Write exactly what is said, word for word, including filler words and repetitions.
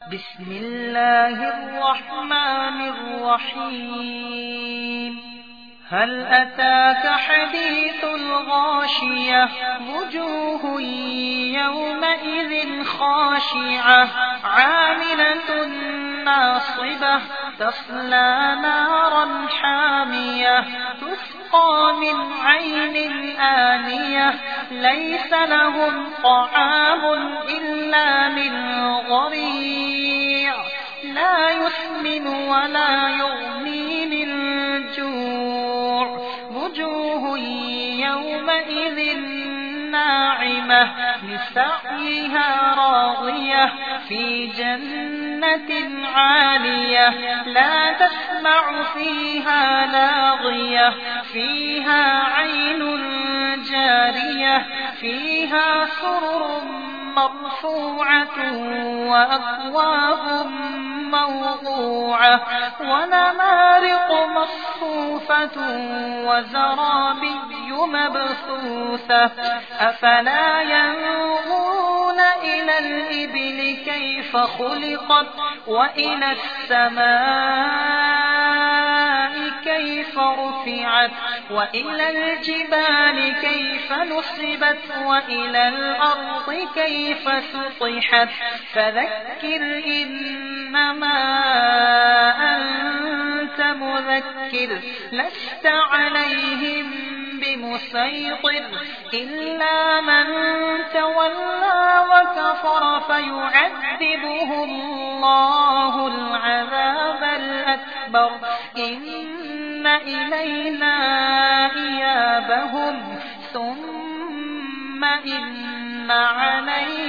بسم الله الرحمن الرحيم هل أتاك حديث الغاشية وجوه يومئذ خاشعة عاملة ناصبة تصلى نارا حامية تسقى من عين آنية ليس لهم طعام إلا من ضريع لا يسمن ولا يغني من جوع وجوه يومئذ ناعمة لسعيها راضية في جنة عالية لا تسمع فيها لاغية فيها عين جارية فيها سرر مرفوعة وأكواب موضوعة ونمارق مصفوفة وزرابي مبثوثة أفلا ينظرون إلى الإبل كيف خلقت وإلى السماء كيف رفعت وإلى الجبال كيف نصبت وإلى الأرض كيف سطحت فذكر إنما أنت مذكر لست عليهم بمسيطر إلا من تولى وكفر فيعذبه الله العذاب الأكبر إن إلينا إيابهم ثم إن علينا